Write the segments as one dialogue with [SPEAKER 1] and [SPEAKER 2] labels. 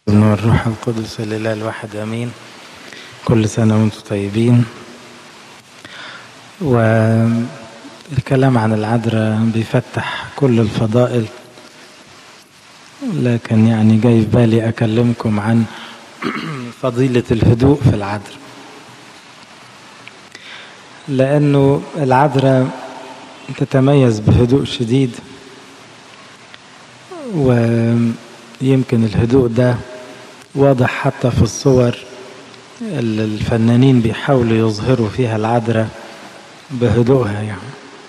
[SPEAKER 1] من الروح القدس الإله الواحد أمين. كل سنة وانتم طيبين. والكلام عن العذراء بيفتح كل الفضائل، لكن يعني جاي في بالي أكلمكم عن فضيلة الهدوء في العذراء، لأنه العذراء تتميز بهدوء شديد، ويمكن الهدوء ده واضح حتى في الصور اللي الفنانين بيحاولوا يظهروا فيها العذراء بهدوءها. يعني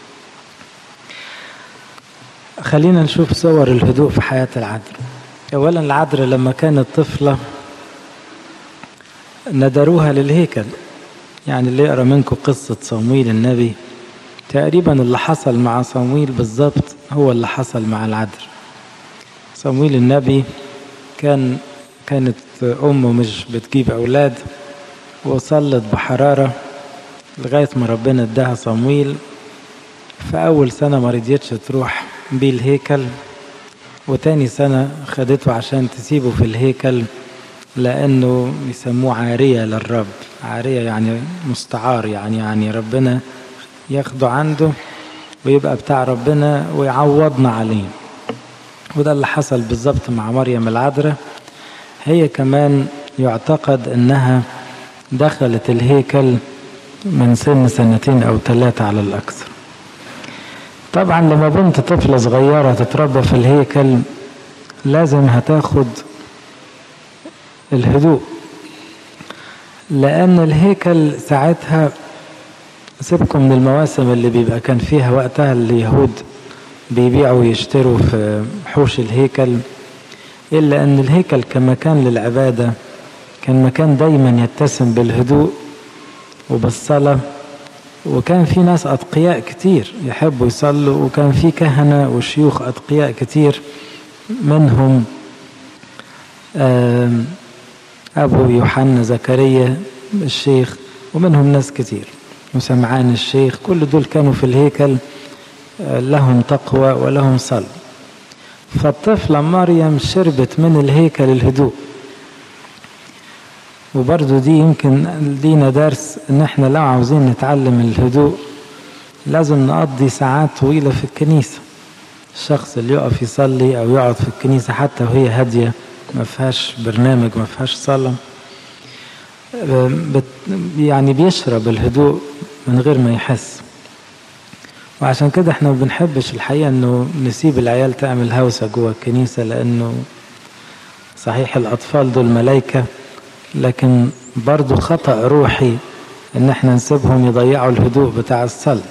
[SPEAKER 1] خلينا نشوف صور الهدوء في حياة العذراء. أولا العذراء لما كانت طفلة ندروها للهيكل، يعني اللي يقرأ منكم قصة صمويل النبي تقريبا اللي حصل مع صمويل بالضبط هو اللي حصل مع العذراء. صمويل النبي كانت أمه مش بتجيب أولاد، وصلت بحرارة لغاية ما ربنا اداها صمويل. فأول سنة ما رضيتش تروح بيه الهيكل، وتاني سنة خدته عشان تسيبه في الهيكل، لأنه يسموه عارية للرب. عارية يعني مستعار، يعني ربنا ياخده عنده ويبقى بتاع ربنا ويعوضنا عليه. وده اللي حصل بالضبط مع مريم العذراء. هي كمان يعتقد انها دخلت الهيكل من سن 2 أو 3 على الأكثر. طبعا لما بنت طفلة صغيرة تتربى في الهيكل لازم هتاخد الهدوء، لأن الهيكل ساعتها سيبكم من المواسم اللي بيبقى كان فيها وقتها اليهود بيبيعوا ويشتروا في حوش الهيكل، إلا أن الهيكل كمكان للعبادة كان مكان دايما يتسم بالهدوء وبالصلاة، وكان في ناس أتقياء كتير يحبوا يصلوا، وكان في كهنة وشيوخ أتقياء كتير، منهم أبو يوحنا زكريا الشيخ، ومنهم ناس كتير وسمعان الشيخ. كل دول كانوا في الهيكل لهم تقوى ولهم صلاة. فالطفلة مريم شربت من الهيكل الهدوء. وبرضو دي يمكن لينا درس، ان احنا لو عاوزين نتعلم الهدوء لازم نقضي ساعات طويلة في الكنيسة. الشخص اللي يقف يصلي او يقعد في الكنيسة حتى وهي هادية ما فيهاش برنامج ما فيهاش صلاة، يعني بيشرب الهدوء من غير ما يحس. وعشان كده احنا ما بنحبش الحقيقة انه نسيب العيال تعمل هوسة جوه الكنيسة، لانه صحيح الاطفال دول ملايكة، لكن برضو خطأ روحي ان احنا نسيبهم يضيعوا الهدوء بتاع الصلاة.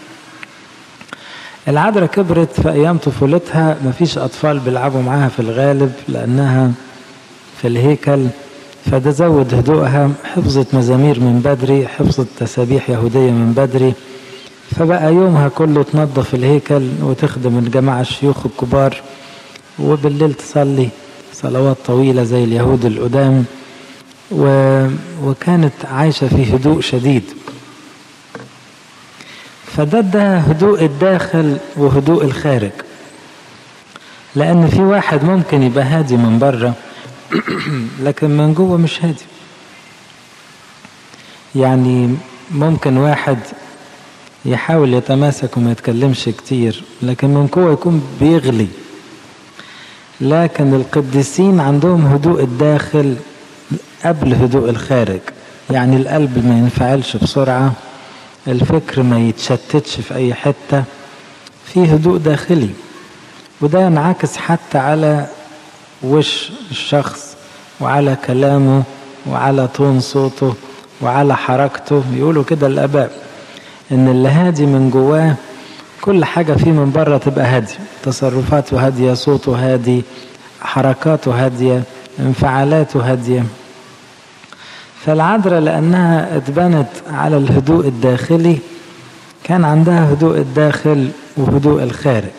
[SPEAKER 1] العذراء كبرت في ايام طفولتها، مفيش اطفال بيلعبوا معاها في الغالب لانها في الهيكل، فده زود هدوءها. حفظت مزامير من بدري، حفظت تسابيح يهودية من بدري، فبقى يومها كله تنظف الهيكل وتخدم الجماعة الشيوخ الكبار، وبالليل تصلي صلوات طويلة زي اليهود القدام، وكانت عايشة في هدوء شديد. فده هدوء الداخل وهدوء الخارج، لأن في واحد ممكن يبقى هادي من بره لكن من جوه مش هادي. يعني ممكن واحد يحاول يتماسك وما يتكلمش كتير لكن من جوه يكون بيغلي. لكن القديسين عندهم هدوء الداخل قبل هدوء الخارج، يعني القلب ما ينفعلش بسرعة، الفكر ما يتشتتش في أي حتة، في هدوء داخلي. وده ينعكس حتى على وش الشخص وعلى كلامه وعلى طون صوته وعلى حركته. يقولوا كده الآباء إن اللي هادي من جواه كل حاجة فيه من بره تبقى هادية، تصرفاته هادية، صوته هادي، حركاته هادية، انفعالاته هادية. فالعذراء لأنها اتبنت على الهدوء الداخلي كان عندها هدوء الداخل وهدوء الخارج.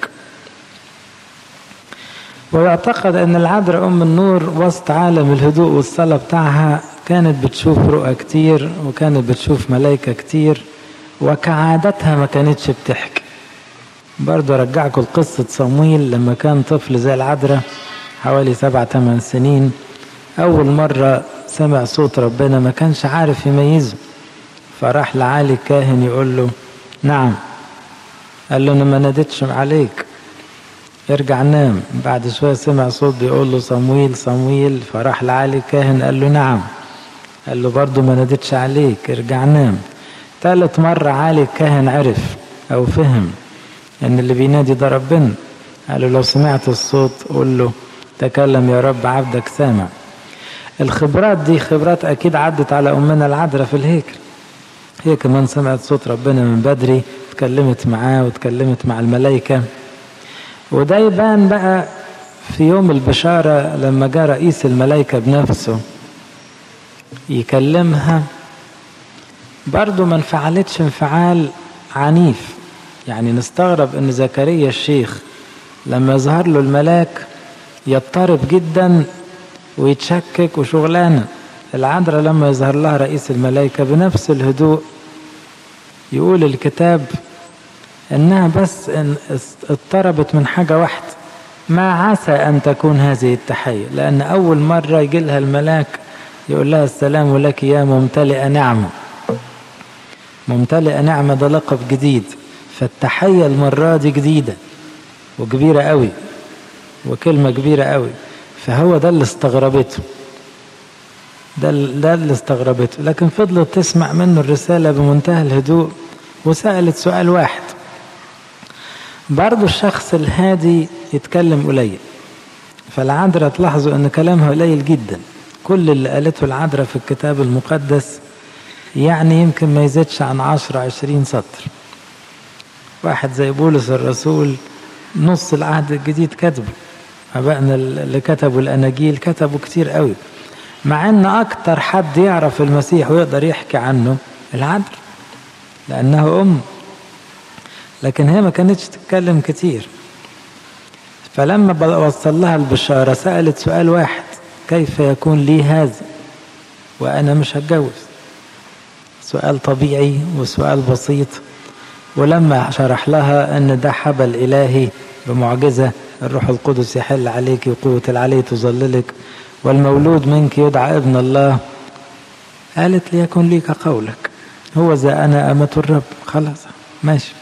[SPEAKER 1] ويعتقد أن العذراء أم النور وسط عالم الهدوء والصلاة بتاعها كانت بتشوف رؤى كتير، وكانت بتشوف ملايكة كتير، وكعادتها ما كانتش بتحكي. برضو رجعكم لقصة صمويل لما كان طفل زي العذراء حوالي 7-8 سنين، أول مرة سمع صوت ربنا ما كانش عارف يميزه، فراح لعالي الكاهن يقول له نعم. قال له أنا ما ناديتش عليك، ارجع نام. بعد شوية سمع صوت بيقول له صمويل صمويل، فراح لعالي الكاهن قال له نعم. قال له برضو ما ناديتش عليك، ارجع نام. ثالث مرة عالي الكاهن عرف أو فهم ان اللي بينادي ده ربنا. قال له لو سمعت الصوت قول له تكلم يا رب عبدك سامع. الخبرات دي خبرات اكيد عدت على امنا العذراء في الهيكل، هي كمان سمعت صوت ربنا من بدري، اتكلمت معاه واتكلمت مع الملائكة. وده يبان بقى في يوم البشارة لما جاء رئيس الملائكة بنفسه يكلمها، برضو ما انفعلتش انفعال عنيف. يعني نستغرب ان زكريا الشيخ لما يظهر له الملاك يضطرب جدا ويتشكك وشغلانه. العذراء لما يظهر لها رئيس الملائكة بنفس الهدوء، يقول الكتاب انها بس اضطربت من حاجة واحدة، ما عسى ان تكون هذه التحية، لان اول مرة يجي لها الملاك يقول لها السلام لك يا ممتلئة نعمة. ممتلئة نعمة ده لقب جديد، فالتحية المرة دي جديدة وكبيرة قوي وكلمة كبيرة قوي. فهو ده اللي استغربته، ده اللي استغربته. لكن فضلت تسمع منه الرسالة بمنتهى الهدوء، وسألت سؤال واحد. برضو الشخص الهادي يتكلم قليل، فالعذراء تلاحظوا ان كلامها قليل جدا. كل اللي قالته العذراء في الكتاب المقدس يعني يمكن ما يزيدش عن 10-20 سطر. واحد زي بولس الرسول نص العهد الجديد كتبه، أبائنا اللي كتبوا الأناجيل كتبوا كتير قوي، مع ان اكتر حد يعرف المسيح ويقدر يحكي عنه العذراء لانه لكن هي ما كانتش تتكلم كتير. فلما وصل لها البشارة سألت سؤال واحد: كيف يكون لي هذا وأنا مش هتجوز؟ سؤال طبيعي وسؤال بسيط. ولما شرح لها أن ده حبل إلهي بمعجزة، الروح القدس يحل عليك وقوة العلي تظللك والمولود منك يدعى ابن الله، قالت ليكن ليك قولك، هو ذا أنا أمة الرب. خلاص ماشي.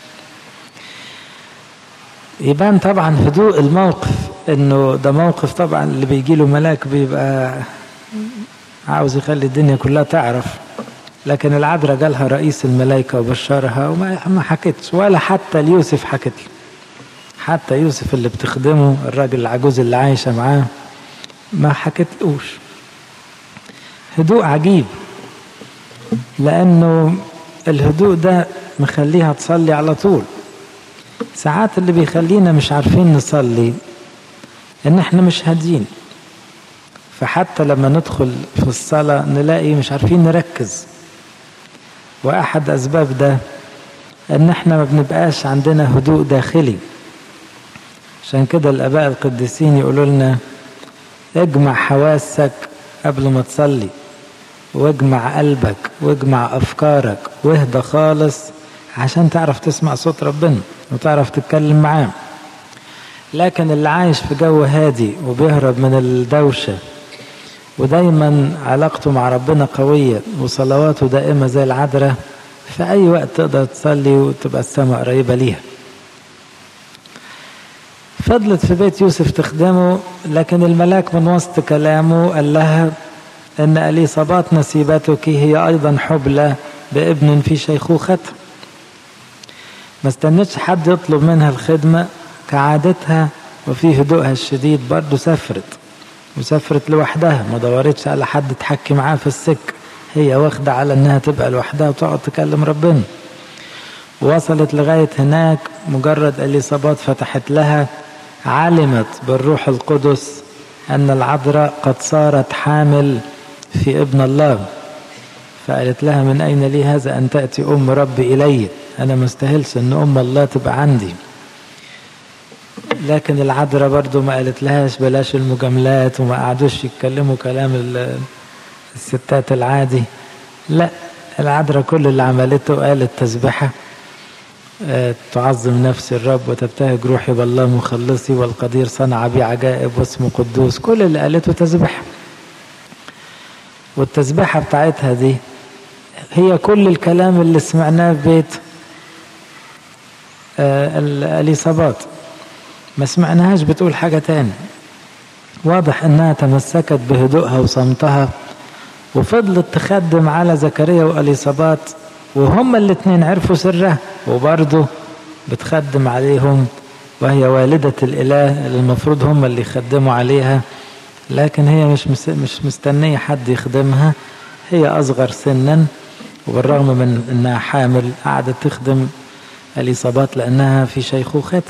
[SPEAKER 1] يبان طبعا هدوء الموقف، انه ده موقف طبعا اللي بيجي له ملاك بيبقى عاوز يخلي الدنيا كلها تعرف. لكن العذراء جالها رئيس الملائكة وبشرها وما حكتش، ولا حتى ليوسف حكت له. حتى يوسف اللي بتخدمه، الراجل العجوز اللي عايشة معاه، ما حكتلوش. هدوء عجيب، لانه الهدوء ده مخليها تصلي على طول. ساعات اللي بيخلينا مش عارفين نصلي ان احنا مش هادين، فحتى لما ندخل في الصلاة نلاقي مش عارفين نركز. واحد اسباب ده ان احنا ما بنبقاش عندنا هدوء داخلي. عشان كده الاباء القديسين يقولوا لنا اجمع حواسك قبل ما تصلي، واجمع قلبك واجمع افكارك واهدى خالص عشان تعرف تسمع صوت ربنا وتعرف تتكلم معاه. لكن اللي عايش في جو هادي وبيهرب من الدوشة ودايما علاقته مع ربنا قوية وصلواته دائمة زي العذراء، في أي وقت تقدر تصلي وتبقى السماء قريبة ليها. فضلت في بيت يوسف تخدمه، لكن الملاك من وسط كلامه قال لها إن إليصابات نسيبتك هي أيضا حبلى بابن في شيخوخته. ما استنتش حد يطلب منها الخدمة، كعادتها وفي هدوءها الشديد برضو وسافرت لوحدها، ما دورتش على حد تحكي معاه في السكة، هي واخدة على انها تبقى لوحدها وتقعد تكلم ربنا. وصلت لغاية هناك، مجرد إليصابات فتحت لها علمت بالروح القدس أن العذراء قد صارت حامل في ابن الله، فقالت لها من أين لي هذا أن تأتي أم ربي إلي؟ أنا مستهلش أن أم الله تبقى عندي. لكن العذراء برضو ما قالت لهاش بلاش المجاملات، وما قعدوش يتكلموا كلام الستات العادي. لا، العذراء كل اللي عملته قالت تسبحة تعظم نفسي الرب وتبتهج روحي بالله مخلصي والقدير صنع بي عجائب واسمه قدوس. كل اللي قالته تسبحة، والتسبيحة بتاعتها دي هي كل الكلام اللي سمعناه في بيت اليصابات، ما سمعناهاش بتقول حاجة تاني. واضح انها تمسكت بهدوءها وصمتها وفضلت تخدم على زكريا واليصابات، وهما الاتنين عرفوا سرها، وبرضه بتخدم عليهم، وهي والدة الإله اللي المفروض هم اللي يخدموا عليها، لكن هي مش مستنية حد يخدمها، هي أصغر سنا، وبالرغم من أنها حامل قعدت تخدم اليصابات لأنها في شيخوختها.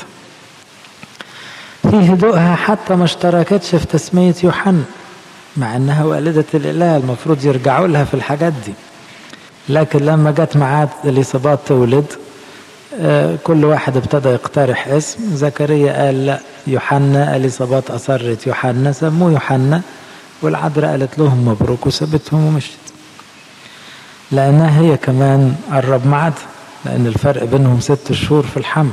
[SPEAKER 1] في هدوءها حتى ما اشتركتش في تسمية يوحنا، مع أنها والدة الإله المفروض يرجعوا لها في الحاجات دي، لكن لما جت معاد اليصابات تولد كل واحد ابتدى يقترح اسم. زكريا قال لا يوحنا، اليصابات أصرت يوحنا، سموه يوحنا، والعذراء قالت لهم مبروك وسابتهم ومشت، لأنها هي كمان قرب معادها، لأن الفرق بينهم 6 شهور في الحمل.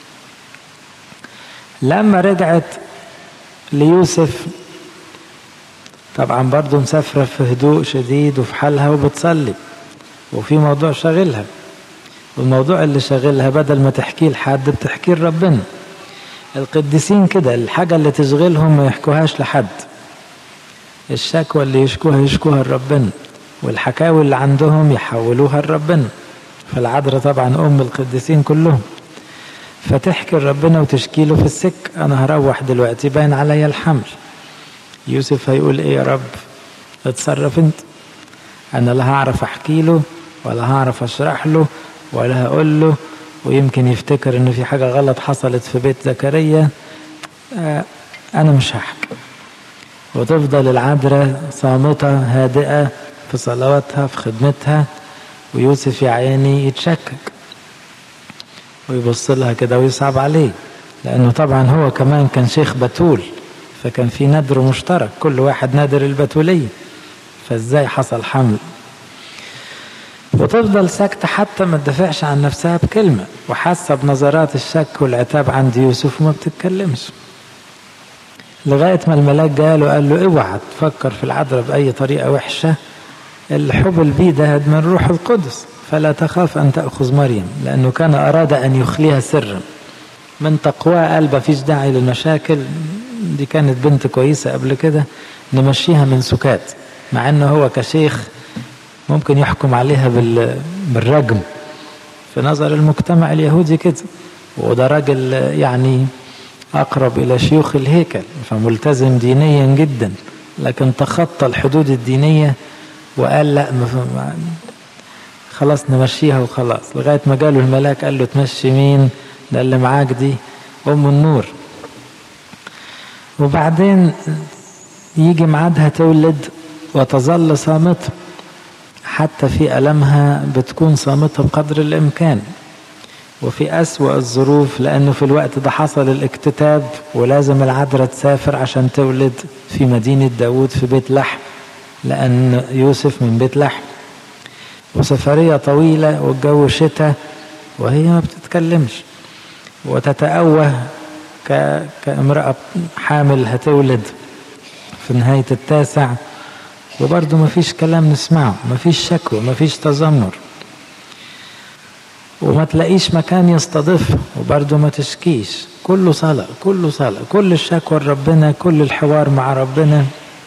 [SPEAKER 1] لما رجعت ليوسف طبعا برضو مسافرة في هدوء شديد وفي حالها وبتصلي، وفي موضوع شاغلها، والموضوع اللي شاغلها بدل ما تحكيه لحد بتحكيه لربنا. القديسين كده الحاجة اللي تشغلهم ما يحكوهاش لحد، الشكوى اللي يشكوها لربنا، والحكاوي اللي عندهم يحولوها لربنا. فالعذراء طبعا أم القديسين كلهم، فتحكي لربنا وتشكي له في السك، أنا هروح دلوقتي باين عليا الحمل. يوسف هيقول إيه يا رب؟ اتصرف أنت، أنا لا هعرف أحكي له ولا هعرف أشرح له ولا هقول له، ويمكن يفتكر إن في حاجة غلط حصلت في بيت زكريا، أنا مش هحكي. وتفضل العذراء صامتة هادئة في صلواتها في خدمتها، ويوسف يا عيني يتشكك ويبص لها كده ويصعب عليه، لأنه طبعا هو كمان كان شيخ بتول، فكان في ندر مشترك، كل واحد نادر البتولية، فازاي حصل حمل؟ وتفضل ساكتة حتى ما تدافعش عن نفسها بكلمة، وحاسة بنظرات الشك والعتاب عند يوسف وما بتتكلمش، لغاية ما الملاك جاله وقال له اوعى تفكر في العذراء بأي طريقة وحشة، الحبل بيه ده من الروح القدس، فلا تخاف أن تأخذ مريم، لأنه كان أراد أن يخليها سرا من تقوى قلبه، فيش داعي للمشاكل دي، كانت بنت كويسة قبل كده، نمشيها من سكات، مع أنه هو كشيخ ممكن يحكم عليها بالرجم في نظر المجتمع اليهودي كده، وده راجل يعني أقرب إلى شيوخ الهيكل فملتزم دينيا جدا، لكن تخطى الحدود الدينية وقال لا خلاص نمشيها وخلاص، لغاية ما جاله الملاك قال له تمشي مين؟ ده اللي معاك دي أم النور. وبعدين يجي معادها تولد وتظل صامتة، حتى في ألمها بتكون صامتة بقدر الإمكان، وفي أسوأ الظروف، لأنه في الوقت ده حصل الاكتتاب ولازم العذراء تسافر عشان تولد في مدينة داود في بيت لحم، لأن يوسف من بيت لحم، وسفرية طويلة والجو شتاء، وهي ما بتتكلمش وتتأوه كامرأة حامل هتولد في نهاية 9، وبرضه ما فيش كلام نسمعه، ما فيش شكوى، ما فيش تذمر، وما تلاقيش مكان يستضيفها، وبرضه ما تشكيش، كله صلاة كله صلاة، كل الشكوى لربنا، كل الحوار مع ربنا،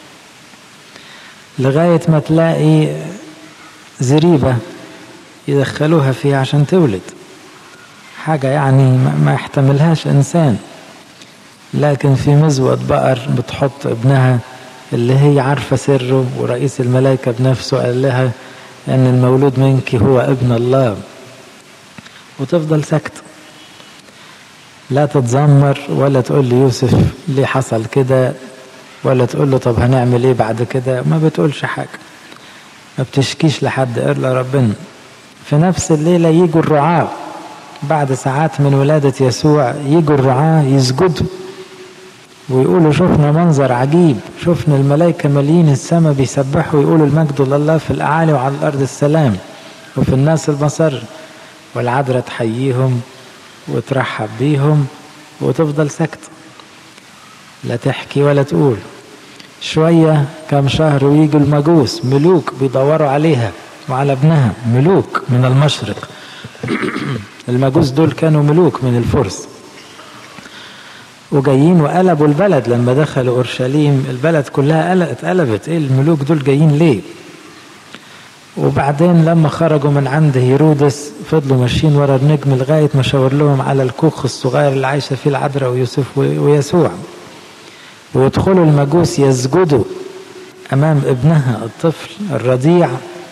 [SPEAKER 1] لغاية ما تلاقي زريبة يدخلوها فيها عشان تولد، حاجة يعني ما يحتملهاش إنسان، لكن في مزود بقر بتحط ابنها اللي هي عارفة سره، ورئيس الملائكة بنفسه قال لها أن المولود منك هو ابن الله، وتفضل ساكتة، لا تتذمر ولا تقول لي يوسف ليه حصل كده، ولا تقول له طب هنعمل ايه بعد كده، ما بتقولش حاجة، ما بتشكيش لحد إلا ربنا. في نفس الليلة يجوا الرعاة بعد ساعات من ولادة يسوع، يجوا الرعاة يسجدوا ويقولوا شفنا منظر عجيب، شفنا الملائكة مالين السماء بيسبحوا ويقولوا المجد لله في الأعالي وعلى الأرض السلام وفي الناس المسر، والعذراء تحييهم وترحب بيهم وتفضل ساكتة، لا تحكي ولا تقول. شوية كم شهر ويجوا المجوس ملوك بيدوروا عليها وعلى ابنها، ملوك من المشرق. المجوس دول كانوا ملوك من الفرس، وجايين وقلبوا البلد. لما دخلوا أورشليم البلد كلها اتقلبت، ايه الملوك دول جايين ليه؟ وبعدين لما خرجوا من عند هيرودس فضلوا ماشيين ورا النجم لغاية ما شاور لهم على الكوخ الصغير اللي عايشة فيه العذراء ويوسف ويسوع، ويدخلوا المجوس يسجدوا أمام ابنها الطفل الرضيع.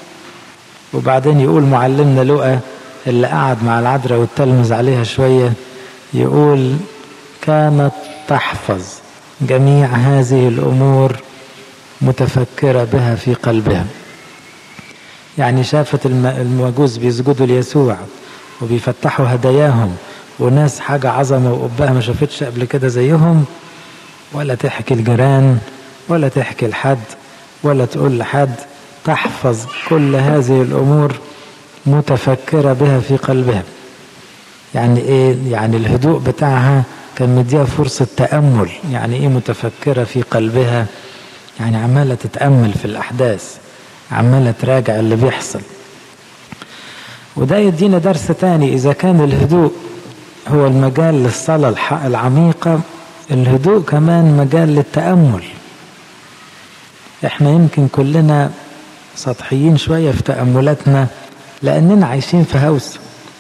[SPEAKER 1] وبعدين يقول معلمنا لوقا اللي قعد مع العذراء والتلمذ عليها شوية، يقول كانت تحفظ جميع هذه الأمور متفكرة بها في قلبها. يعني شافت المجوس بيسجدوا ليسوع وبيفتحوا هداياهم، وناس حاجة عظمة وقبها ما شافتش قبل كده زيهم، ولا تحكي الجيران ولا تحكي لحد ولا تقول لحد، تحفظ كل هذه الأمور متفكرة بها في قلبها. يعني ايه؟ يعني الهدوء بتاعها كان مديها فرصة تأمل. يعني ايه متفكرة في قلبها؟ يعني عمالة تتأمل في الأحداث، عمالة تراجع اللي بيحصل. وده يدينا درس تاني، إذا كان الهدوء هو المجال للصلاة العميقة، الهدوء كمان مجال للتأمل. احنا يمكن كلنا سطحيين شوية في تأملاتنا لأننا عايشين في هوس،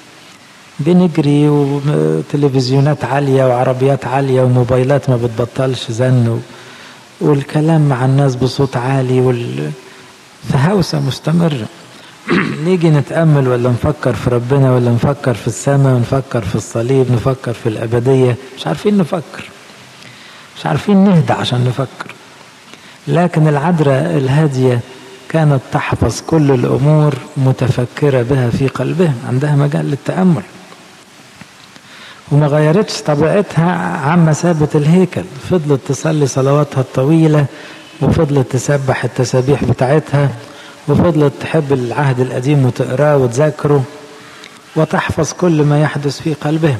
[SPEAKER 1] بنجري وتلفزيونات عالية وعربيات عالية وموبايلات ما بتبطلش زن، والكلام مع الناس بصوت عالي في هوسة مستمرة. نيجي نتأمل ولا نفكر في ربنا ولا نفكر في السماء ونفكر في الصليب، نفكر في الأبدية، مش عارفين نفكر، مش عارفين نهدى عشان نفكر. لكن العذراء الهادية كانت تحفظ كل الأمور متفكرة بها في قلبها، عندها مجال للتأمل، وما غيرتش طبيعتها عما سابت الهيكل. فضلت تصلي صلواتها الطويلة، وفضلت تسبح التسابيح بتاعتها، وفضلت تحب العهد القديم وتقراه وتذاكره، وتحفظ كل ما يحدث في قلبها.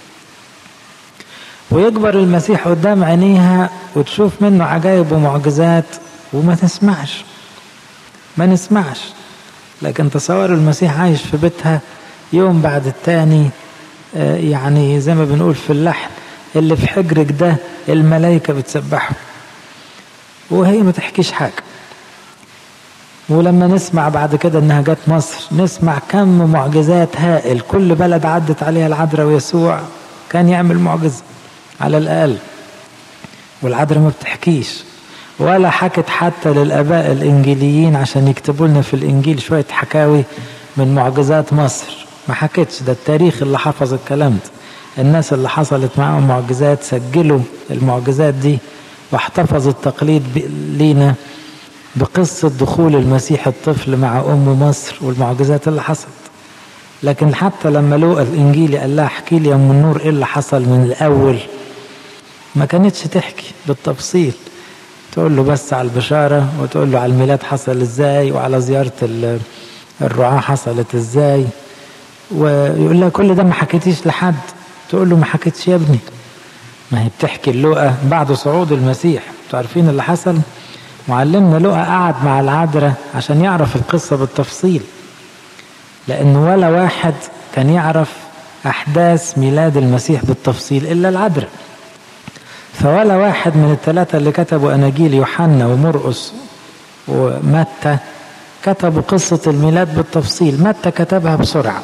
[SPEAKER 1] ويكبر المسيح قدام عينيها وتشوف منه عجائب ومعجزات وما تسمعش، ما نسمعش. لكن تصوروا المسيح عايش في بيتها يوم بعد التاني، يعني زي ما بنقول في اللحن، اللي في حجرك ده الملائكة بتسبحه وهي ما تحكيش حاجة. ولما نسمع بعد كده انها جت مصر، نسمع كم معجزات هائل، كل بلد عدت عليها العذراء ويسوع كان يعمل معجزة على الأقل، والعذراء ما بتحكيش ولا حكت حتى للآباء الإنجيليين عشان يكتبوا لنا في الإنجيل شوية حكاوي من معجزات مصر. ما حكتش، ده التاريخ اللي حفظ الكلام ده. الناس اللي حصلت معهم معجزات سجلوا المعجزات دي، واحتفظ التقليد لينا بقصة دخول المسيح الطفل مع أم مصر والمعجزات اللي حصلت. لكن حتى لما لوقا الإنجيلي قال لها احكي لي يا أم النور إيه اللي حصل من الأول، ما كانتش تحكي بالتفصيل، تقول له بس على البشارة، وتقول له على الميلاد حصل إزاي، وعلى زيارة الرعاة حصلت إزاي، ويقول لها كل ده ما حكيتيش لحد. تقول له ما حكيتش يا ابني، ما هي بتحكي لوقا بعد صعود المسيح. عارفين اللي حصل؟ معلمنا لوقا قعد مع العذراء عشان يعرف القصة بالتفصيل، لأن ولا واحد كان يعرف أحداث ميلاد المسيح بالتفصيل إلا العذراء. فولا واحد من الثلاثة اللي كتبوا أناجيل، يوحنا ومرقس ومتى، كتبوا قصة الميلاد بالتفصيل. متى كتبها بسرعة،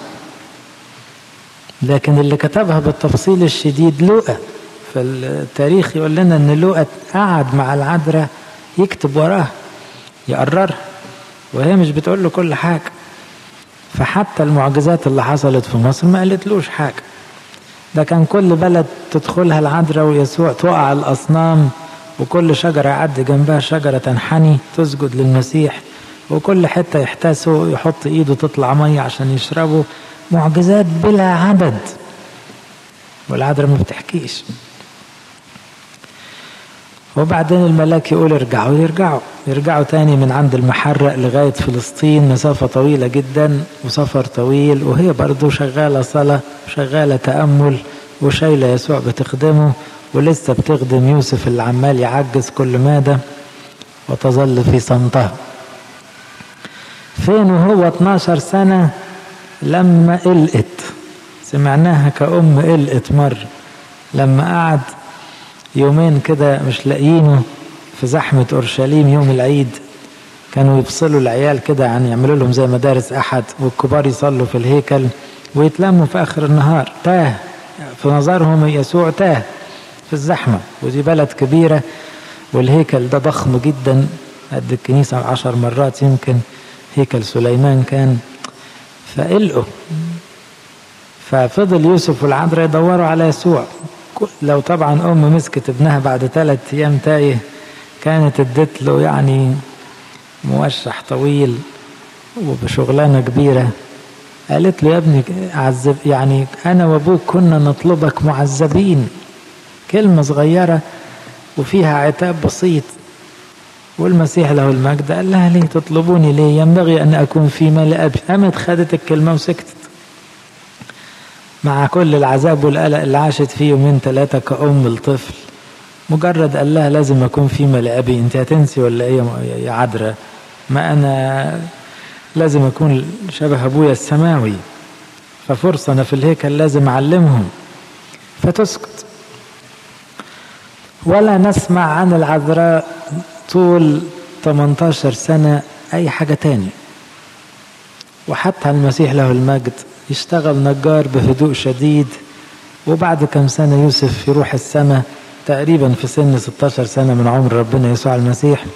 [SPEAKER 1] لكن اللي كتبها بالتفصيل الشديد لوقا. فالتاريخ يقول لنا أن لوقا قعد مع العذراء يكتب وراها يقررها، وهي مش بتقول له كل حاجة. فحتى المعجزات اللي حصلت في مصر ما قالتلوش حاجة. ده كان كل بلد تدخلها العذراء ويسوع توقع الأصنام، وكل شجرة يعدي جنبها شجرة تنحني تسجد للمسيح، وكل حتة يحتاسوا يحط ايده تطلع مية عشان يشربوا. معجزات بلا عدد، والعذراء ما بتحكيش. وبعدين الملاك يقول يرجعوا تاني من عند المحرق لغاية فلسطين، مسافة طويلة جدا وسفر طويل، وهي برضو شغالة صلاة وشغالة تأمل وشايلة يسوع بتخدمه، ولسه بتخدم يوسف اللي عمال يعجز كل مادة. وتظل في صمتها. فين وهو 12 سنة لما قلقت، سمعناها كأم قلقت مرة لما قعد يومين كده مش لاقيينه في زحمة أورشليم يوم العيد. كانوا يفصلوا العيال كده، يعني يعملوا لهم زي مدارس أحد، والكبار يصلوا في الهيكل ويتلموا في آخر النهار. تاه في نظرهم يسوع، تاه في الزحمة، ودي بلد كبيرة والهيكل ده ضخم جدا قد الكنيسة 10 مرات يمكن، هيكل سليمان كان. فقلقوا، ففضل يوسف والعذراء يدوروا على يسوع. لو طبعا أم مسكت ابنها بعد 3 أيام تايه كانت ادت له يعني موشح طويل وبشغلانة كبيرة. قالت له يا ابني عذب، يعني أنا وأبوك كنا نطلبك معذبين. كلمة صغيرة وفيها عتاب بسيط. والمسيح له المجد قال لها ليه تطلبوني ليه؟ ينبغي أن أكون في مال أبي. قامت خدت الكلمة وسكتت مع كل العذاب والقلق اللي عاشت فيه يومين 3 كأم الطفل. مجرد قال لها لازم أكون في مال أبي، أنت هتنسي ولا إيه يا عذراء؟ ما أنا لازم أكون شبه أبويا السماوي، ففرصة أنا في الهيكل لازم أعلمهم. فتسكت. ولا نسمع عن العذراء طول 18 سنة أي حاجة تاني. وحتى المسيح له المجد يشتغل نجار بهدوء شديد، وبعد كم سنة يوسف يروح السماء تقريبا في سن 16 سنة من عمر ربنا يسوع المسيح.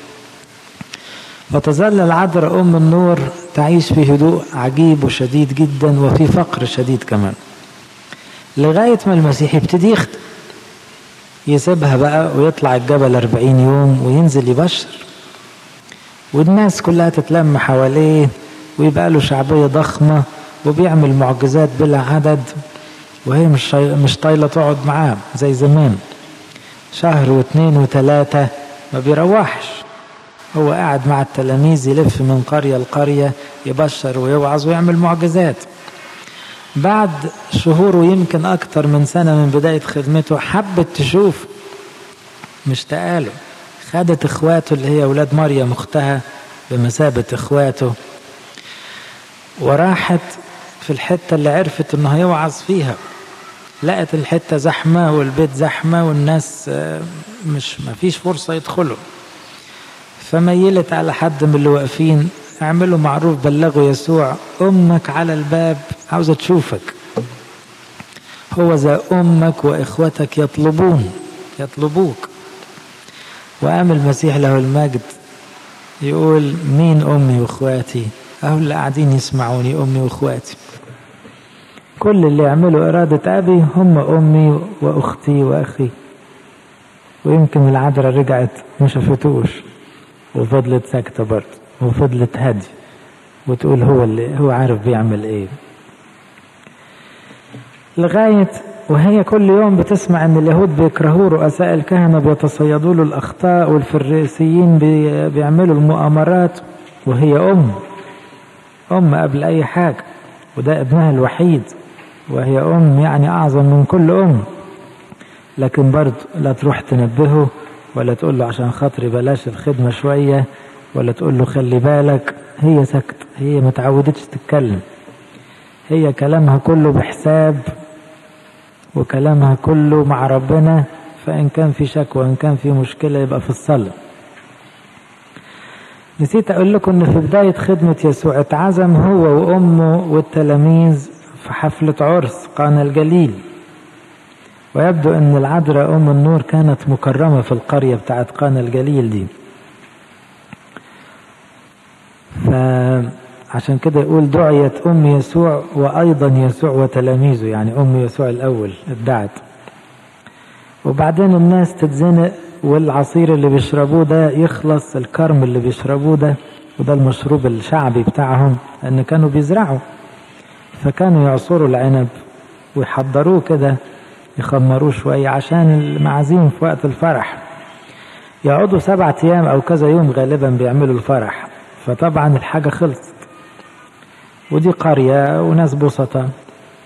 [SPEAKER 1] وتظل العذراء أم النور تعيش في هدوء عجيب وشديد جدا، وفي فقر شديد كمان، لغاية ما المسيح يبتدي يخدم. يسيبها بقى ويطلع الجبل 40 يوم وينزل يبشر، والناس كلها تتلم حواليه ويبقى له شعبية ضخمة، وبيعمل معجزات بلا عدد، وهي مش طايلة تقعد معاه زي زمان. 1 و2 و3 ما بيروحش، هو قاعد مع التلاميذ يلف من قرية لقرية يبشر ويوعظ ويعمل معجزات. بعد شهور ويمكن أكتر من سنة من بداية خدمته حبت تشوف، مشتاقة له. خدت إخواته اللي هي أولاد مريم أختها بمثابة إخواته، وراحت في الحتة اللي عرفت إنه هيوعظ فيها. لقت الحتة زحمة والبيت زحمة والناس ما فيش فرصة يدخلوا، فميلت على حد من اللي واقفين، اعملوا معروف بلغوا يسوع أمك على الباب عاوزة تشوفك. هو ذا أمك وإخوتك يطلبوك. وقام المسيح له المجد يقول مين أمي وإخواتي؟ أهو اللي قاعدين يسمعوني أمي وإخواتي. كل اللي يعملوا إرادة أبي هم أمي وأختي وأخي. ويمكن العذراء رجعت ما شافتوش وفضلت ساكتة برضه، وفضلت هادية وتقول هو عارف بيعمل ايه. لغاية وهي كل يوم بتسمع ان اليهود بيكرهوا رؤساء الكهنة، بيتصيدوا له الاخطاء، والفريسيين بيعملوا المؤامرات، وهي ام قبل اي حاجة، وده ابنها الوحيد، وهي يعني اعظم من كل لكن برضه لا تروح تنبهه ولا تقول له عشان خاطري بلاش الخدمة شوية، ولا تقول له خلي بالك. هي سكت، هي ما تعودتش تتكلم، هي كلامها كله بحساب، وكلامها كله مع ربنا. فإن كان في شكوى وإن كان في مشكلة يبقى في الصلاة. نسيت أقول لكم إن في بداية خدمة يسوع اتعزم هو وأمه والتلاميذ في حفلة عرس قانا الجليل، ويبدو أن العذراء أم النور كانت مكرمة في القرية بتاعت قانا الجليل دي. فعشان كده يقول دعيت أم يسوع وأيضا يسوع وتلاميذه، يعني أم يسوع الأول ادعت. وبعدين الناس تتزنق والعصير اللي بيشربوه ده يخلص، الكرم اللي بيشربوه ده، وده المشروب الشعبي بتاعهم لأن كانوا بيزرعوا، فكانوا يعصروا العنب ويحضروه كده يخمروه شوية عشان المعازيم في وقت الفرح. يقعدوا 7 أيام أو كذا يوم غالبا بيعملوا الفرح، فطبعا الحاجة خلصت. ودي قرية وناس بسطة،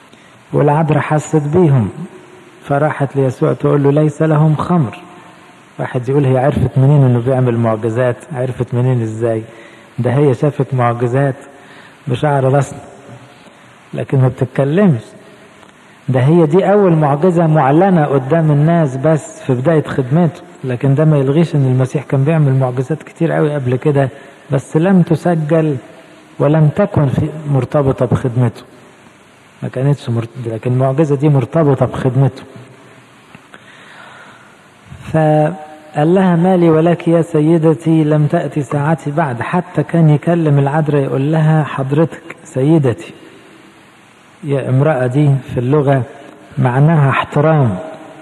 [SPEAKER 1] والعذراء حست بيهم، فراحت ليسوع تقول له ليس لهم خمر. واحد يقول هي عرفت منين انه بيعمل معجزات؟ عرفت منين ازاي؟ ده هي شافت معجزات بشعر راسنا لكن ما بتتكلمش. ده هي دي اول معجزة معلنة قدام الناس بس في بداية خدمته، لكن ده ما يلغيش ان المسيح كان بيعمل معجزات كتير قوي قبل كده بس لم تسجل ولم تكن مرتبطة بخدمته. ما كانتش لكن المعجزة دي مرتبطة بخدمته. فقال لها مالي ولك يا سيدتي لم تأتي ساعتي بعد. حتى كان يكلم العذراء يقول لها حضرتك سيدتي. يا امرأة دي في اللغة معناها احترام،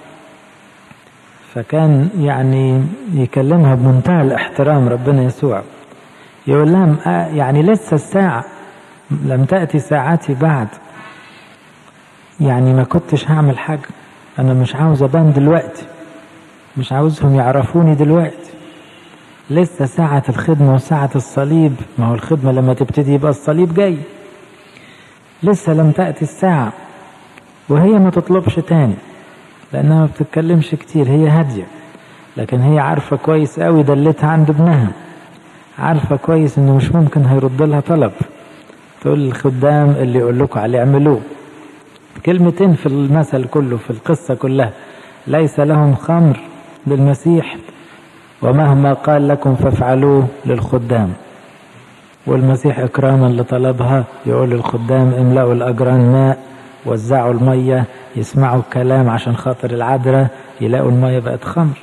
[SPEAKER 1] فكان يعني يكلمها بمنتهى الاحترام ربنا يسوع. يقول لها يعني لسه الساعة، لم تأتي ساعتي بعد، يعني ما كنتش هعمل حاجة، أنا مش عاوز أبان دلوقتي، مش عاوزهم يعرفوني دلوقتي، لسه ساعة الخدمة وساعة الصليب. ما هو الخدمة لما تبتدي يبقى الصليب جاي. لسه لم تأتي الساعة. وهي ما تطلبش تاني لأنها ما بتتكلمش كتير، هي هادية، لكن هي عارفة كويس قوي دلتها عند ابنها، عارفة كويس انه مش ممكن هيرد لها طلب. تقول الخدام اللي يقول لكم عليه اعملوه. كلمتين في المثل كله، في القصة كلها، ليس لهم خمر للمسيح ومهما قال لكم فافعلوه للخدام. والمسيح اكراما لطلبها يقول للخدام املأوا الاجران ماء، وزعوا المية، يسمعوا الكلام عشان خاطر العذراء، يلاقوا المية بقت خمر.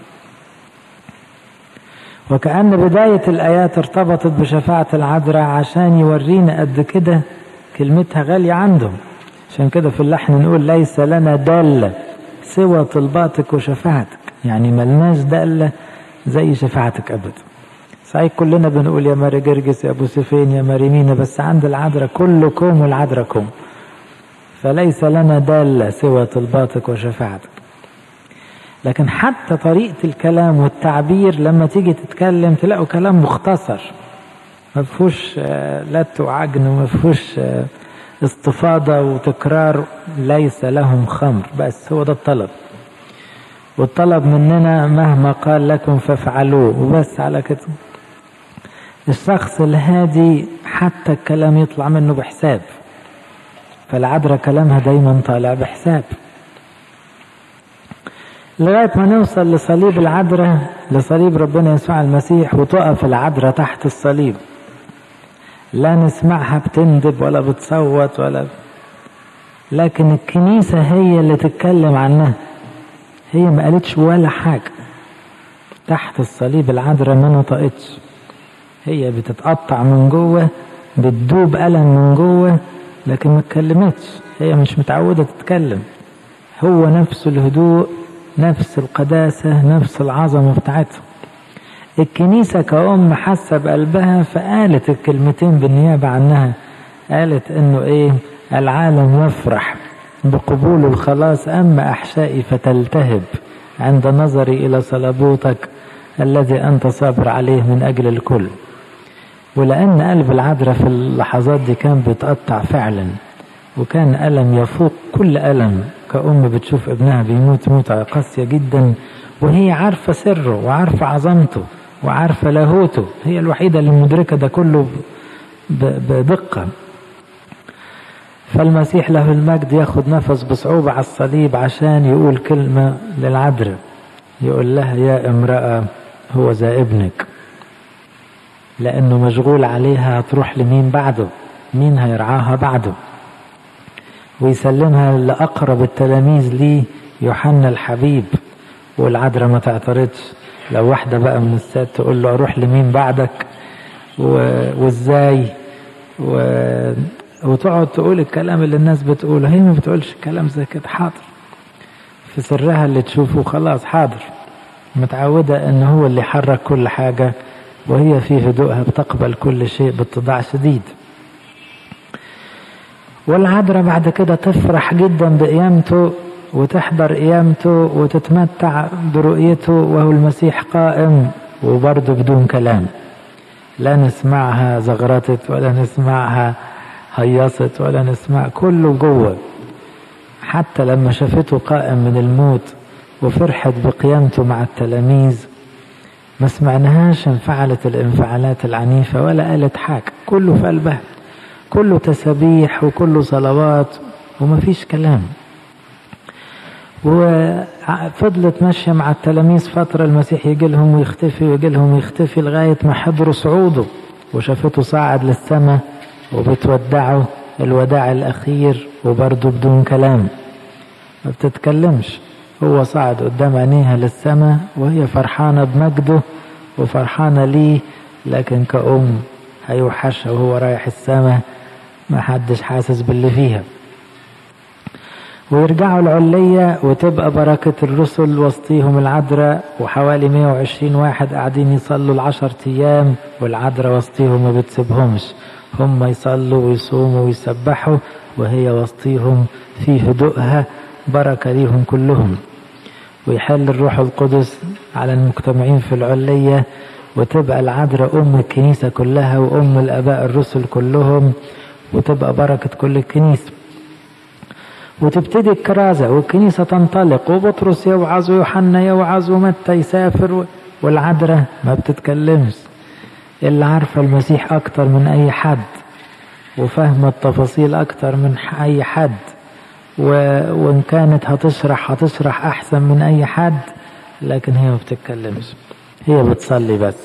[SPEAKER 1] وكأن بداية الآيات ارتبطت بشفاعة العذراء عشان يورينا قد كده كلمتها غالية عندهم. عشان كده في اللحن نقول ليس لنا دالة سوى طلباتك وشفاعتك، يعني ملناش دالة زي شفاعتك أبدا. صحيح كلنا بنقول يا ماري جرجس يا أبو سفين يا ماري مينا، بس عند العذراء كلكم والعذراءكم، فليس لنا دالة سوى طلباتك وشفاعتك. لكن حتى طريقة الكلام والتعبير لما تيجي تتكلم تلاقوا كلام مختصر، ما فيهوش لت وعجن وما فيهوش استفاضة وتكرار. ليس لهم خمر، بس هو ده الطلب، والطلب مننا مهما قال لكم فافعلوه، وبس على كده. الشخص الهادي حتى الكلام يطلع منه بحساب، فالعذراء كلامها دايما طالع بحساب، لغاية ما نوصل لصليب العذراء، لصليب ربنا يسوع المسيح، وتقف العذراء تحت الصليب. لا نسمعها بتندب ولا بتصوت لكن الكنيسة هي اللي تتكلم عنها. هي ما قالتش ولا حاجة تحت الصليب. العذراء ما نطقتش، هي بتتقطع من جوه، بتدوب ألم من جوه، لكن ما اتكلمتش. هي مش متعودة تتكلم. هو نفس الهدوء، نفس القداسة، نفس العظمة بتاعتها. الكنيسة كأم حاسة بقلبها فقالت الكلمتين بالنيابة عنها. قالت انه العالم يفرح بقبول الخلاص، اما احشائي فتلتهب عند نظري الى صلبوتك الذي انت صابر عليه من اجل الكل. ولان قلب العذراء في اللحظات دي كان بيتقطع فعلا، وكان ألم يفوق كل ألم، كأم بتشوف ابنها بيموت موتة قاسية جدا، وهي عارفة سره وعارفة عظمته وعارفة لاهوته. هي الوحيدة اللي مدركة ده كله بدقة. فالمسيح له المجد ياخد نفس بصعوبة على الصليب عشان يقول كلمة للعذراء، يقول لها يا امرأة هو ذا ابنك، لأنه مشغول عليها هتروح لمين بعده، مين هيرعاها بعده، ويسلمها لأقرب التلاميذ ليه يوحنا الحبيب. والعذراء ما تعترضش. لو واحدة بقى من السادة تقول له أروح لمين بعدك وإزاي وتقعد تقول الكلام اللي الناس بتقوله، هي ما بتقولش كلام زي كده. حاضر في سرها اللي تشوفه خلاص، حاضر، متعودة ان هو اللي يحرك كل حاجة، وهي في هدوءها بتقبل كل شيء باتضاع شديد. والعذراء بعد كده تفرح جدا بقيامته وتحضر قيامته وتتمتع برؤيته وهو المسيح قائم، وبرضه بدون كلام. لا نسمعها زغرتت ولا نسمعها هيصت ولا نسمع، كله جوه. حتى لما شافته قائم من الموت وفرحت بقيامته مع التلاميذ ما سمعناهاش انفعلت الانفعالات العنيفة ولا قالت حاجة، كله في قلبها، كله تسبيح وكله صلوات وما فيش كلام. وفضلت ماشية مع التلاميذ فترة، المسيح يجي لهم ويختفي ويجي لهم ويختفي لغاية ما حضروا صعوده وشافته صاعد للسماء وبتودعه الوداع الأخير وبرضه بدون كلام، ما بتتكلمش. هو صعد قدام عينيها للسماء وهي فرحانة بمجده وفرحانة ليه، لكن كأم هيوحشها وهو رايح السماء، ما حدش حاسس باللي فيها. ويرجعوا العلية وتبقى بركة الرسل وسطيهم العذراء، وحوالي 120 واحد قاعدين يصلوا 10 أيام والعذراء وسطيهم ما بتسيبهمش، هم يصلوا ويصوموا ويسبحوا وهي وسطيهم في هدوءها، بركة ليهم كلهم. ويحل الروح القدس على المجتمعين في العلية، وتبقى العذراء أم الكنيسة كلها وأم الآباء الرسل كلهم، وتبقى بركة كل الكنيسة. وتبتدي الكرازة والكنيسة تنطلق، وبطرس يوعظ ويوحنا يوعظ ومتى يسافر، والعذراء ما بتتكلمش، اللي عارفة المسيح أكتر من أي حد وفاهمة التفاصيل أكتر من أي حد، وإن كانت هتشرح أحسن من أي حد، لكن هي ما بتتكلمش، هي بتصلي بس.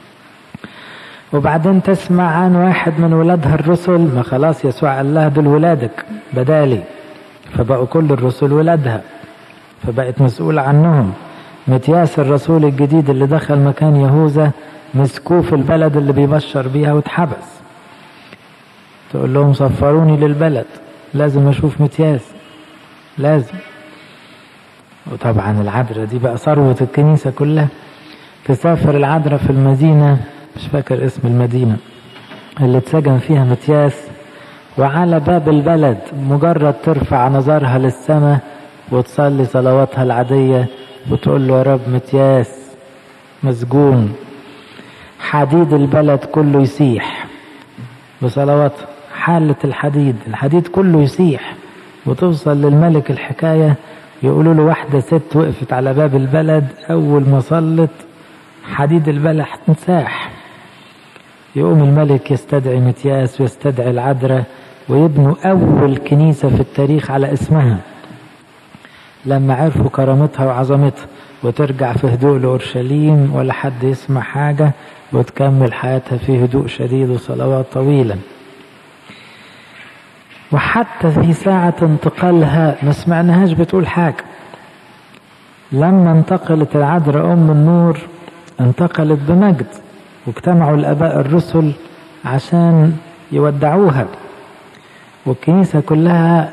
[SPEAKER 1] وبعدين تسمع عن واحد من ولادها الرسل، ما خلاص يسوع قال لها دول ولادك بدالي، فبقوا كل الرسل ولادها، فبقت مسؤولة عنهم. متياس الرسول الجديد اللي دخل مكان يهوذا مسكوه في البلد اللي بيبشر بيها واتحبس، تقول لهم صفروني للبلد، لازم اشوف متياس، لازم. وطبعا العذراء دي بقى ثروة الكنيسة كلها. تسافر العذراء في المدينة، مش فاكر اسم المدينة اللي اتسجن فيها متياس، وعلى باب البلد مجرد ترفع نظرها للسماء وتصلي صلواتها العادية وتقول له يا رب متياس مسجون، حديد البلد كله يسيح بصلواتها، حالة الحديد كله يسيح، وتوصل للملك الحكاية يقولوا له واحدة ست وقفت على باب البلد أول ما صلت حديد البلد انساح. يقوم الملك يستدعي متياس ويستدعي العذراء ويبنوا أول كنيسة في التاريخ على اسمها، لما عرفوا كرامتها وعظمتها، وترجع في هدوء لأورشليم ولا حد يسمع حاجة، وتكمل حياتها في هدوء شديد وصلوات طويلة. وحتى في ساعة انتقالها ما سمعناهاش بتقول حاجة. لما انتقلت العذراء أم النور انتقلت بمجد، واجتمعوا الآباء الرسل عشان يودعوها، والكنيسة كلها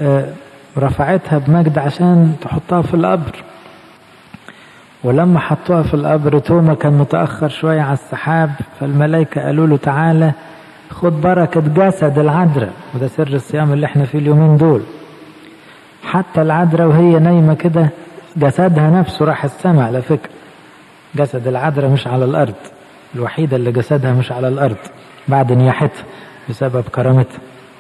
[SPEAKER 1] رفعتها بمجد عشان تحطها في القبر. ولما حطوها في القبر توما كان متأخر شوية على السحاب، فالملائكة قالوا له تعالى خد بركة جسد العذراء، وده سر الصيام اللي احنا فيه اليومين دول. حتى العذراء وهي نايمة كده جسدها نفسه راح السماء، على فكرة جسد العذراء مش على الأرض، الوحيدة اللي جسدها مش على الأرض بعد نياحتها بسبب كرامتها.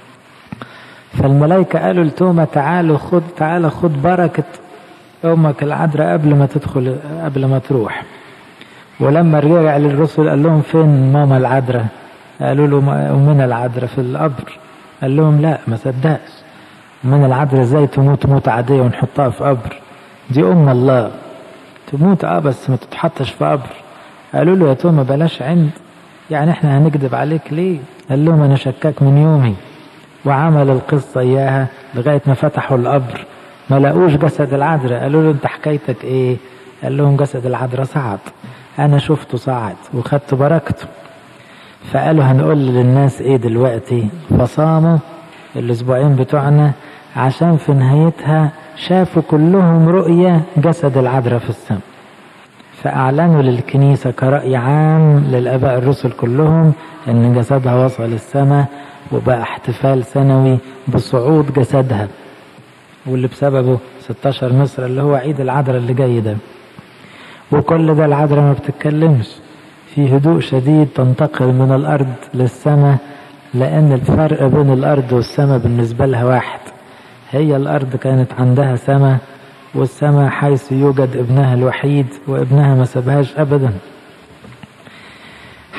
[SPEAKER 1] فالملائكة قالوا لتوما تعالى خد بركة أمك العذراء قبل ما تروح. ولما رجع للرسل قال لهم فين ماما العذراء؟ قالوا له أمنا العذراء في القبر. قال لهم لا ما صدقش، أمنا العذراء ازاي تموت موت عادية ونحطها في قبر؟ دي أم الله تموت بس ما تتحطش في قبر. قالوا له يا توما بلاش عند، يعني احنا هنكذب عليك ليه؟ قال لهم انا شكاك من يومي، وعمل القصة اياها لغاية ما فتحوا القبر ما لقوش جسد العذراء. قالوا له انت حكايتك ايه؟ قال لهم جسد العذراء صعد، انا شفته صعد وخدت بركته. فقالوا هنقول للناس ايه دلوقتي؟ فصاموا الاسبوعين بتوعنا عشان في نهايتها شافوا كلهم رؤية جسد العذراء في السماء، فأعلنوا للكنيسة كرأي عام للآباء الرسل كلهم أن جسدها وصل السماء، وبقى احتفال سنوي بصعود جسدها، واللي بسببه 16 مصر اللي هو عيد العذراء اللي جاي ده. وكل ده العذراء ما بتتكلمش، في هدوء شديد تنتقل من الأرض للسماء، لأن الفرق بين الأرض والسماء بالنسبة لها واحد. هي الأرض كانت عندها سماء، والسماء حيث يوجد ابنها الوحيد، وابنها ما سابهاش أبدا،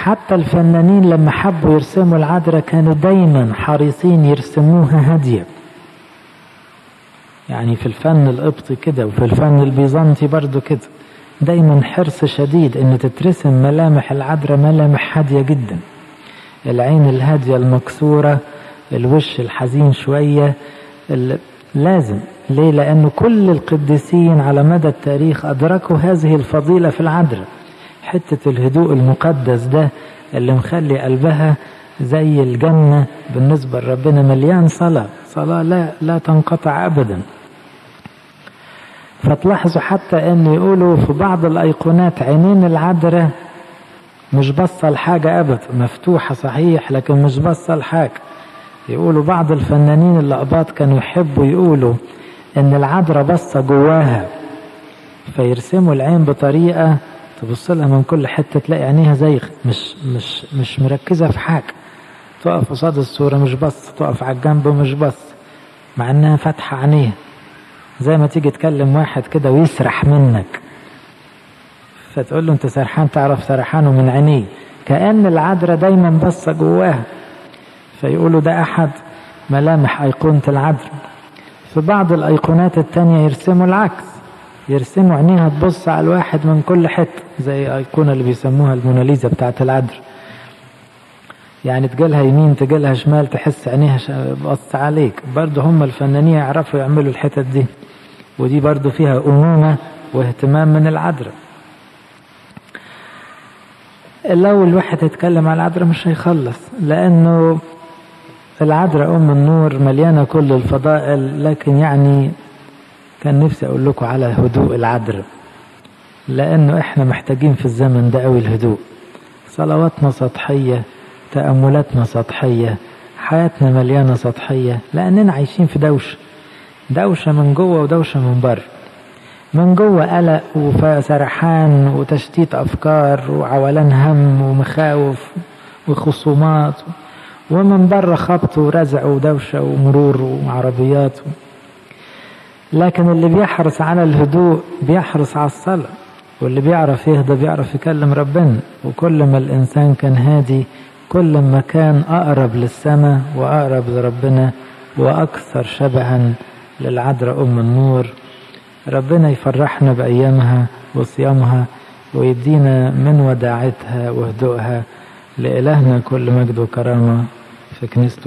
[SPEAKER 1] حتى الفنانين لما حبوا يرسموا العذراء كانوا دايما حريصين يرسموها هادية. يعني في الفن القبطي كده وفي الفن البيزنطي برضو كده، دايما حرص شديد ان تترسم ملامح العذراء ملامح هادية جدا، العين الهادية المكسورة، الوش الحزين شوية، لازم. ليه؟ لأنه كل القديسين على مدى التاريخ أدركوا هذه الفضيلة في العذراء، حتة الهدوء المقدس ده اللي مخلي قلبها زي الجنة بالنسبة لربنا، مليان صلاة لا تنقطع أبدا. فتلاحظوا حتى أن يقولوا في بعض الأيقونات عينين العذراء مش بصة لحاجة أبدا، مفتوحة صحيح لكن مش بصة لحاجة. يقولوا بعض الفنانين الأقباط كانوا يحبوا يقولوا ان العذراء بصة جواها، فيرسموا العين بطريقة تبص لها من كل حتة تلاقي عينيها زيغ، مش مركزة في حاجة، تقف قصاد الصورة مش بص، تقف على الجنب مش بص، مع انها فاتحة عينيها. زي ما تيجي تكلم واحد كده ويسرح منك فتقول له انت سرحان، تعرف سرحانه من عينيه، كأن العذراء دايما بصة جواها. فيقولوا ده أحد ملامح أيقونة العذراء. في بعض الأيقونات التانية يرسموا العكس، يرسموا عينيها تبص على الواحد من كل حتة، زي أيقونة اللي بيسموها الموناليزا بتاعت العذراء، يعني تجيلها يمين تجيلها شمال تحس عينيها بص عليك. برضو هم الفنانين يعرفوا يعملوا الحتت دي، ودي برضو فيها أمومة واهتمام من العذراء. لو الواحد يتكلم على العذراء مش هيخلص، لأنه العذراء أم النور مليانة كل الفضائل. لكن يعني كان نفسي أقول لكم على هدوء العذراء، لأنه إحنا محتاجين في الزمن ده قوي الهدوء. صلواتنا سطحية، تأملاتنا سطحية، حياتنا مليانة سطحية، لأننا عايشين في دوشة من جوه ودوشة من بره. من جوه قلق وسرحان وتشتيت أفكار وعولان هم ومخاوف وخصومات، ومن بره خبط ورزع ودوشة ومرور وعربيات. لكن اللي بيحرص على الهدوء بيحرص على الصلاة، واللي بيعرف يهدى بيعرف يكلم ربنا. وكل ما الإنسان كان هادي كل ما كان أقرب للسماء وأقرب لربنا وأكثر شبها للعذراء أم النور. ربنا يفرحنا بأيامها وصيامها ويدينا من وداعتها وهدوءها. لإلهنا كل مجد وكرامة في كنيسته.